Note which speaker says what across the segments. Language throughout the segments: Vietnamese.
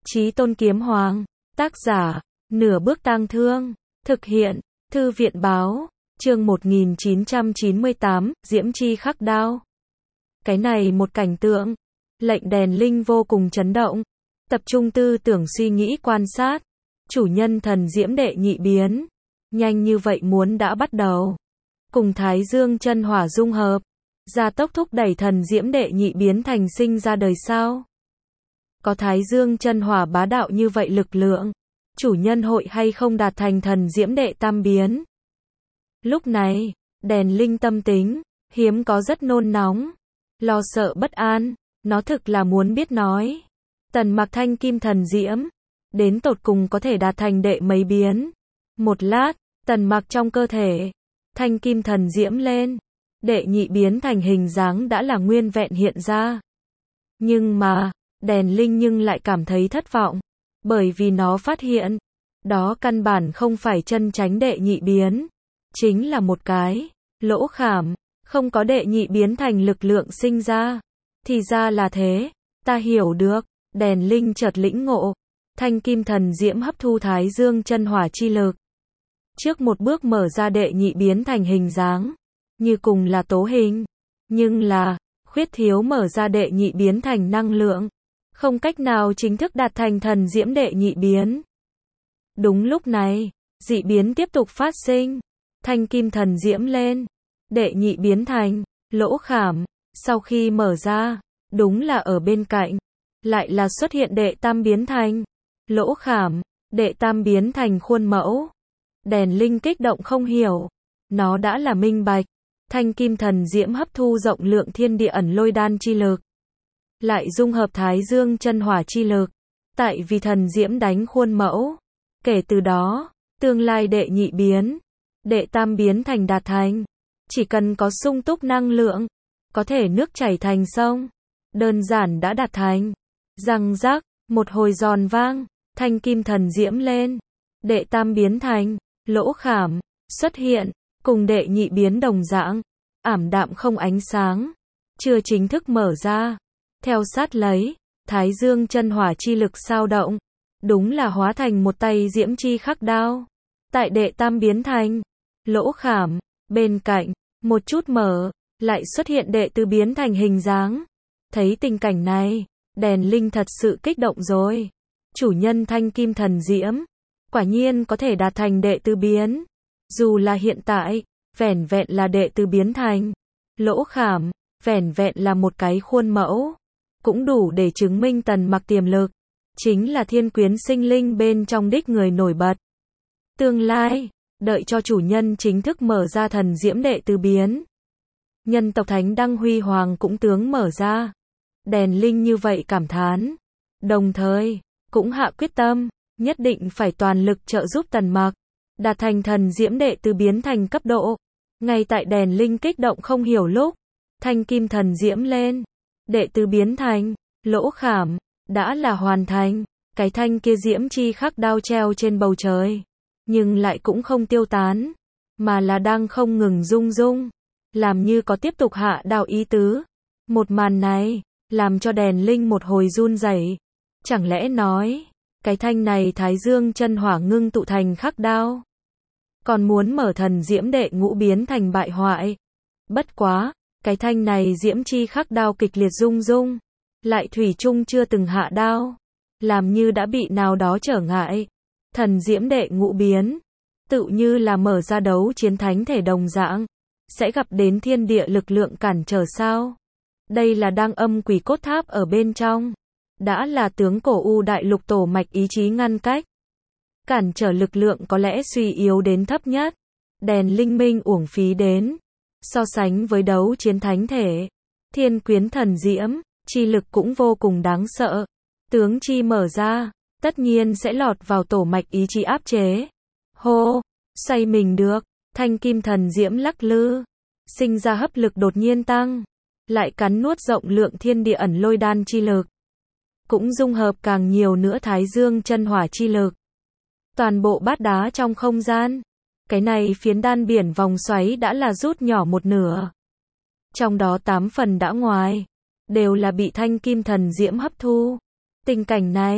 Speaker 1: Chí Tôn Kiếm Hoàng. Tác giả, Nửa Bước Tang Thương. Thực hiện, Thư viện Báo. Chương 1998, Diễm Chi Khắc Đao. Cái này một cảnh tượng. Lệnh đèn linh vô cùng chấn động. Tập trung tư tưởng suy nghĩ quan sát. Chủ nhân thần diễm đệ nhị biến. Nhanh như vậy muốn đã bắt đầu. Cùng Thái Dương chân hỏa dung hợp. Gia tốc thúc đẩy thần diễm đệ nhị biến thành sinh ra đời sao? Có Thái Dương chân hỏa bá đạo như vậy lực lượng. Chủ nhân hội hay không đạt thành thần diễm đệ tam biến? Lúc này, đèn linh tâm tính, hiếm có rất nôn nóng. Lo sợ bất an, nó thực là muốn biết nói. Tần Mặc thanh kim thần diễm, đến tột cùng có thể đạt thành đệ mấy biến? Một lát, Tần Mặc trong cơ thể, thanh kim thần diễm lên. Đệ nhị biến thành hình dáng đã là nguyên vẹn hiện ra. Nhưng mà, đèn linh nhưng lại cảm thấy thất vọng. Bởi vì nó phát hiện, đó căn bản không phải chân chánh đệ nhị biến. Chính là một cái lỗ khảm, không có đệ nhị biến thành lực lượng sinh ra. Thì ra là thế, ta hiểu được. Đèn linh chợt lĩnh ngộ. Thanh kim thần diễm hấp thu Thái Dương chân hỏa chi lực. Trước một bước mở ra đệ nhị biến thành hình dáng. Như cùng là tố hình. Nhưng là, khuyết thiếu mở ra đệ nhị biến thành năng lượng. Không cách nào chính thức đạt thành thần diễm đệ nhị biến. Đúng lúc này, dị biến tiếp tục phát sinh. Thanh kim thần diễm lên. Đệ nhị biến thành lỗ khảm. Sau khi mở ra, đúng là ở bên cạnh. Lại là xuất hiện đệ tam biến thành lỗ khảm. Đệ tam biến thành khuôn mẫu. Đèn linh kích động không hiểu. Nó đã là minh bạch. Thanh kim thần diễm hấp thu rộng lượng thiên địa ẩn lôi đan chi lực. Lại dung hợp Thái Dương chân hỏa chi lực. Tại vì thần diễm đánh khuôn mẫu. Kể từ đó, tương lai đệ nhị biến, đệ tam biến thành đạt thành. Chỉ cần có sung túc năng lượng, có thể nước chảy thành sông. Đơn giản đã đạt thành. Răng rắc, một hồi giòn vang, thanh kim thần diễm lên. Đệ tam biến thành lỗ khảm, xuất hiện, cùng đệ nhị biến đồng dạng, ảm đạm không ánh sáng, chưa chính thức mở ra. Theo sát lấy, Thái Dương chân hỏa chi lực sao động, đúng là hóa thành một tay diễm chi khắc đao. Tại đệ tam biến thành lỗ khảm, bên cạnh, một chút mở, lại xuất hiện đệ tứ biến thành hình dáng. Thấy tình cảnh này, đèn linh thật sự kích động rồi. Chủ nhân thanh kim thần diễm, quả nhiên có thể đạt thành đệ tứ biến. Dù là hiện tại, vẻn vẹn là đệ tứ biến thành lỗ khảm, vẻn vẹn là một cái khuôn mẫu, cũng đủ để chứng minh Tần Mặc tiềm lực. Chính là thiên quyến sinh linh bên trong đích người nổi bật. Tương lai, đợi cho chủ nhân chính thức mở ra thần diễm đệ tứ biến. Nhân tộc Thánh Đăng Huy Hoàng cũng tướng mở ra. Đèn linh như vậy cảm thán. Đồng thời, cũng hạ quyết tâm, nhất định phải toàn lực trợ giúp Tần Mặc đạt thành thần diễm đệ tứ biến thành cấp độ. Ngay tại đèn linh kích động không hiểu lúc, thanh kim thần diễm lên, đệ tứ biến thành lỗ khảm, đã là hoàn thành. Cái thanh kia diễm chi khắc đao treo trên bầu trời, nhưng lại cũng không tiêu tán, mà là đang không ngừng rung rung, làm như có tiếp tục hạ đao ý tứ. Một màn này, làm cho đèn linh một hồi run rẩy. Chẳng lẽ nói, cái thanh này Thái Dương chân hỏa ngưng tụ thành khắc đao, còn muốn mở thần diễm đệ ngũ biến thành bại hoại. Bất quá, cái thanh này diễm chi khắc đao kịch liệt rung rung, lại thủy chung chưa từng hạ đao, làm như đã bị nào đó trở ngại. Thần diễm đệ ngũ biến, tự như là mở ra đấu chiến thánh thể đồng dạng, sẽ gặp đến thiên địa lực lượng cản trở sao? Đây là đang âm quỷ cốt tháp ở bên trong, đã là tướng cổ u đại lục tổ mạch ý chí ngăn cách. Cản trở lực lượng có lẽ suy yếu đến thấp nhất. Đèn linh minh uổng phí đến. So sánh với đấu chiến thánh thể, thiên quyến thần diễm, chi lực cũng vô cùng đáng sợ. Tướng chi mở ra, tất nhiên sẽ lọt vào tổ mạch ý chí áp chế. Hô, xoay mình được, thanh kim thần diễm lắc lư, sinh ra hấp lực đột nhiên tăng, lại cắn nuốt rộng lượng thiên địa ẩn lôi đan chi lực. Cũng dung hợp càng nhiều nữa Thái Dương chân hỏa chi lực. Toàn bộ bát đá trong không gian, cái này phiến đan biển vòng xoáy đã là rút nhỏ một nửa. Trong đó 8 phần đã ngoài, đều là bị thanh kim thần diễm hấp thu. Tình cảnh này,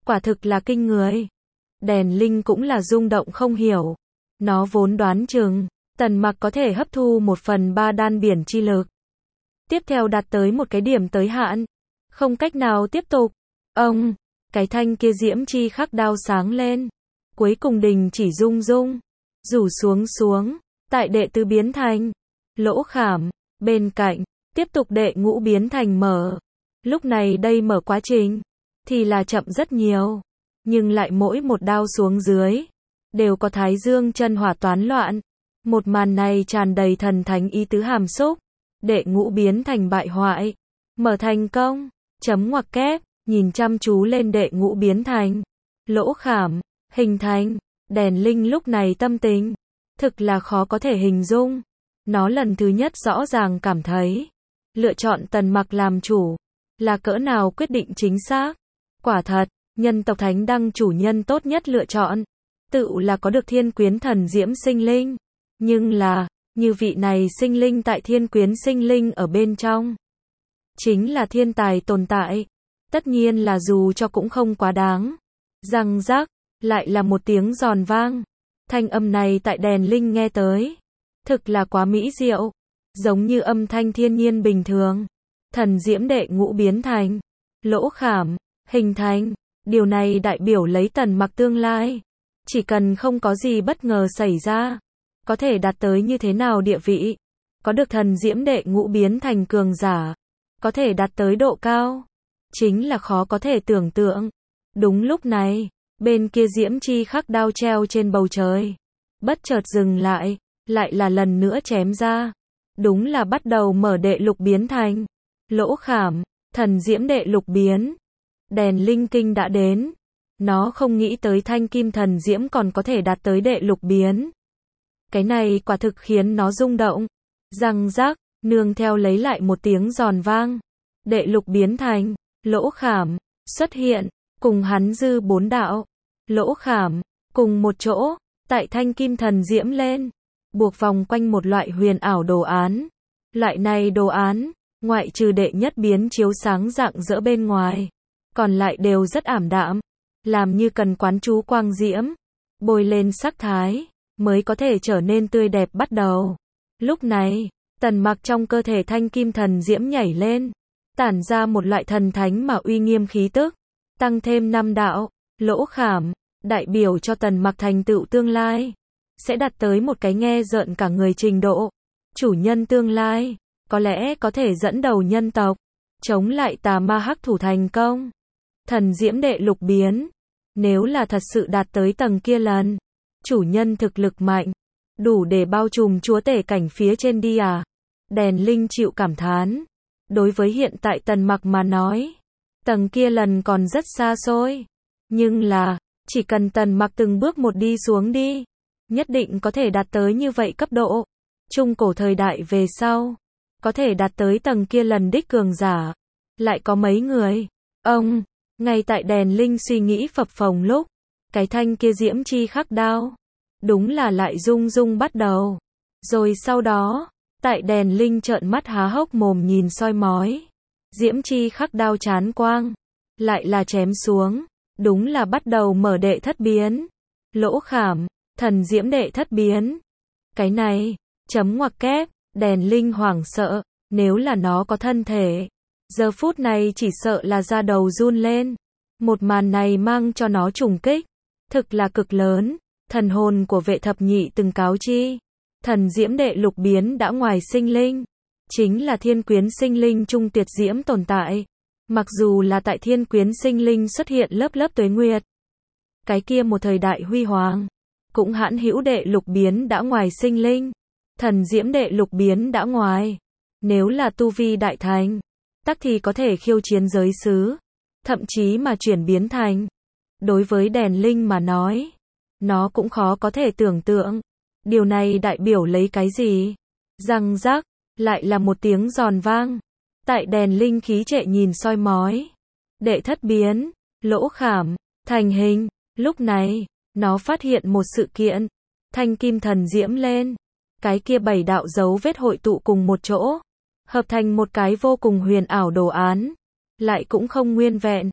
Speaker 1: Quả thực là kinh người. Đèn linh cũng là rung động không hiểu. Nó vốn đoán chừng, Tần Mặc có thể hấp thu 1/3 đan biển chi lực. Tiếp theo đạt tới một cái điểm tới hạn. Không cách nào tiếp tục. Ông, cái thanh kia diễm chi khắc đao sáng lên. Cuối cùng đình chỉ rung rung. Rủ xuống. Tại đệ tứ biến thành. Lỗ khảm. Bên cạnh, tiếp tục đệ ngũ biến thành mở. Lúc này đây mở quá trình. Thì là chậm rất nhiều. Nhưng lại mỗi một đao xuống dưới. Đều có thái dương chân hỏa toán loạn. Một màn này tràn đầy thần thánh ý tứ hàm xúc. Đệ ngũ biến thành bại hoại. Mở thành công. Chấm ngoặc kép. Nhìn chăm chú lên đệ ngũ biến thành. Lỗ khảm. Hình thành. Đèn linh lúc này tâm tình. Thực là khó có thể hình dung. Nó lần thứ nhất rõ ràng cảm thấy. Lựa chọn Tần Mặc làm chủ. Là cỡ nào quyết định chính xác. Quả thật, nhân tộc thánh đăng chủ nhân tốt nhất lựa chọn. Tự là có được thiên quyến thần diễm sinh linh. Nhưng là, như vị này sinh linh tại thiên quyến sinh linh ở bên trong. Chính là thiên tài tồn tại. Tất nhiên là dù cho cũng không quá đáng. Răng rác, lại là một tiếng giòn vang. Thanh âm này tại đèn linh nghe tới. Thực là quá mỹ diệu. Giống như âm thanh thiên nhiên bình thường. Thần diễm đệ ngũ biến thành. Lỗ khảm. Hình thành. Điều này đại biểu lấy Tần Mặc tương lai. Chỉ cần không có gì bất ngờ xảy ra. Có thể đạt tới như thế nào địa vị. Có được thần diễm đệ ngũ biến thành cường giả. Có thể đạt tới độ cao. Chính là khó có thể tưởng tượng. Đúng lúc này. Bên kia diễm chi khắc đao treo trên bầu trời. Bất chợt dừng lại. Lại là lần nữa chém ra. Đúng là bắt đầu mở đệ lục biến thành. Lỗ khảm. Thần diễm đệ lục biến. Đèn linh kinh đã đến. Nó không nghĩ tới thanh kim thần diễm còn có thể đạt tới đệ lục biến. Cái này quả thực khiến nó rung động. Răng rác, nương theo lấy lại một tiếng giòn vang. Đệ lục biến thành. Lỗ khảm. Xuất hiện. Cùng hắn dư bốn đạo. Lỗ khảm. Cùng một chỗ. Tại thanh kim thần diễm lên. Buộc vòng quanh một loại huyền ảo đồ án. Loại này đồ án. Ngoại trừ đệ nhất biến chiếu sáng rạng rỡ bên ngoài. Còn lại đều rất ảm đạm. Làm như cần quán chú quang diễm. Bôi lên sắc thái. Mới có thể trở nên tươi đẹp bắt đầu. Lúc này, Tần Mặc trong cơ thể thanh kim thần diễm nhảy lên. Tản ra một loại thần thánh mà uy nghiêm khí tức. Tăng thêm 5 đạo. Lỗ khảm. Đại biểu cho Tần Mặc thành tựu tương lai. Sẽ đạt tới một cái nghe rợn cả người trình độ. Chủ nhân tương lai. Có lẽ có thể dẫn đầu nhân tộc. Chống lại tà ma hắc thủ thành công. Thần diễm đệ lục biến. Nếu là thật sự đạt tới tầng kia lần. Chủ nhân thực lực mạnh. Đủ để bao trùm chúa tể cảnh phía trên đi à. Đèn linh chịu cảm thán. Đối với hiện tại Tần Mặc mà nói. Tầng kia lần còn rất xa xôi. Nhưng là, chỉ cần Tần Mặc từng bước một đi xuống đi. Nhất định có thể đạt tới như vậy cấp độ. Trung cổ thời đại về sau. Có thể đạt tới tầng kia lần đích cường giả. Lại có mấy người. Ông, ngay tại đèn linh suy nghĩ phập phồng lúc. Cái thanh kia diễm chi khắc đao. Đúng là lại rung rung bắt đầu. Rồi sau đó, tại đèn linh trợn mắt há hốc mồm nhìn soi mói. Diễm chi khắc đao chán quang. Lại là chém xuống. Đúng là bắt đầu mở đệ thất biến. Lỗ khảm. Thần diễm đệ thất biến. Cái này, chấm ngoặc kép. Đèn linh hoảng sợ. Nếu là nó có thân thể. Giờ phút này chỉ sợ là da đầu run lên. Một màn này mang cho nó trùng kích. Thực là cực lớn. Thần hồn của vệ thập nhị từng cáo chi. Thần diễm đệ lục biến đã ngoài sinh linh. Chính là thiên quyến sinh linh trung tuyệt diễm tồn tại. Mặc dù là tại thiên quyến sinh linh xuất hiện lớp lớp tuế nguyệt. Cái kia một thời đại huy hoàng. Cũng hãn hữu đệ lục biến đã ngoài sinh linh. Thần diễm đệ lục biến đã ngoài. Nếu là tu vi đại thành. Tắc thì có thể khiêu chiến giới xứ. Thậm chí mà chuyển biến thành. Đối với đèn linh mà nói. Nó cũng khó có thể tưởng tượng. Điều này đại biểu lấy cái gì? Răng rác. Lại là một tiếng giòn vang. Tại đèn linh khí trệ nhìn soi mói. Đệ thất biến. Lỗ khảm. Thành hình. Lúc này. Nó phát hiện một sự kiện. Thanh kim thần diễm lên. Cái kia 7 đạo dấu vết hội tụ cùng một chỗ. Hợp thành một cái vô cùng huyền ảo đồ án. Lại cũng không nguyên vẹn.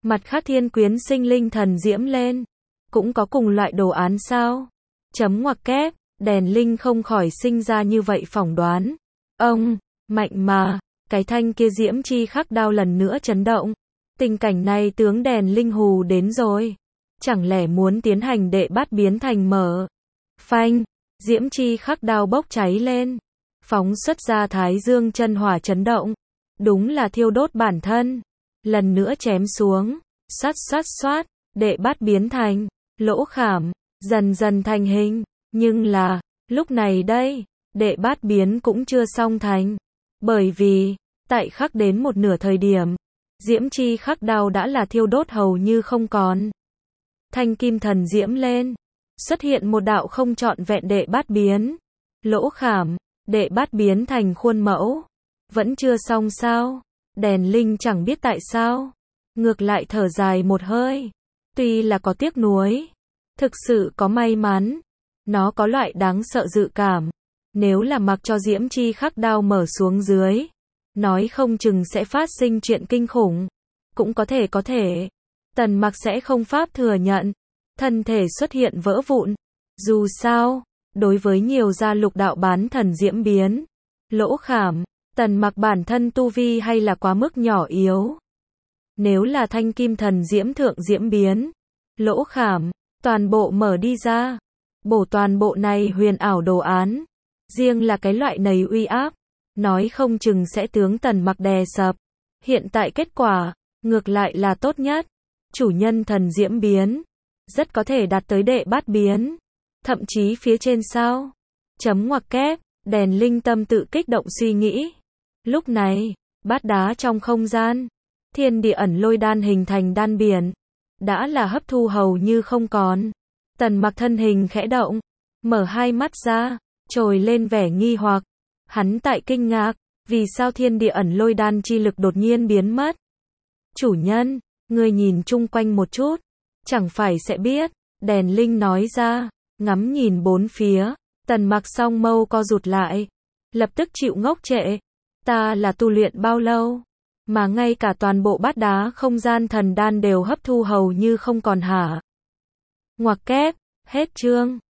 Speaker 1: Mặt khác thiên quyến sinh linh thần diễm lên. Cũng có cùng loại đồ án sao? Chấm ngoặc kép, đèn linh không khỏi sinh ra như vậy phỏng đoán. Ông, mạnh mà, cái thanh kia diễm chi khắc đao lần nữa chấn động. Tình cảnh này tướng đèn linh hù đến rồi. Chẳng lẽ muốn tiến hành đệ bát biến thành mở? Phanh, diễm chi khắc đao bốc cháy lên. Phóng xuất ra thái dương chân hỏa chấn động. Đúng là thiêu đốt bản thân. Lần nữa chém xuống. Xoát xoát xoát, đệ bát biến thành lỗ khảm, dần dần thành hình. Nhưng là, lúc này đây, đệ bát biến cũng chưa xong thành. Bởi vì, tại khắc đến một nửa thời điểm, diễm chi khắc đao đã là thiêu đốt hầu như không còn. Thanh kim thần diễm lên, xuất hiện một đạo không trọn vẹn đệ bát biến. Lỗ khảm, đệ bát biến thành khuôn mẫu. Vẫn chưa xong sao? Đèn linh chẳng biết tại sao. Ngược lại thở dài một hơi. Tuy là có tiếc nuối, thực sự có may mắn. Nó có loại đáng sợ dự cảm. Nếu là mặc cho diễm chi khắc đao mở xuống dưới, nói không chừng sẽ phát sinh chuyện kinh khủng. Cũng có thể. Tần Mặc sẽ không pháp thừa nhận. Thân thể xuất hiện vỡ vụn. Dù sao, đối với nhiều gia lục đạo bán thần diễm biến, lỗ khảm, Tần Mặc bản thân tu vi hay là quá mức nhỏ yếu. Nếu là thanh kim thần diễm thượng diễm biến, lỗ khảm, toàn bộ mở đi ra, bổ toàn bộ này huyền ảo đồ án. Riêng là cái loại này uy áp, nói không chừng sẽ tướng Tần Mặc đè sập. Hiện tại kết quả, ngược lại là tốt nhất. Chủ nhân thần diễm biến, rất có thể đạt tới đệ bát biến. Thậm chí phía trên sao? Chấm ngoặc kép, đèn linh tâm tự kích động suy nghĩ. Lúc này, bát đá trong không gian, thiên địa ẩn lôi đan hình thành đan biển, đã là hấp thu hầu như không còn. Tần Mặc thân hình khẽ động, mở hai mắt ra, trồi lên vẻ nghi hoặc. Hắn tại kinh ngạc, vì sao thiên địa ẩn lôi đan chi lực đột nhiên biến mất? Chủ nhân, ngươi nhìn chung quanh một chút, chẳng phải sẽ biết. Đèn linh nói ra, ngắm nhìn bốn phía. Tần Mặc song mâu co rụt lại, lập tức chịu ngốc trệ. Ta là tu luyện bao lâu, mà ngay cả toàn bộ bát đá không gian thần đan đều hấp thu hầu như không còn hả? Ngoặc kép, hết chương.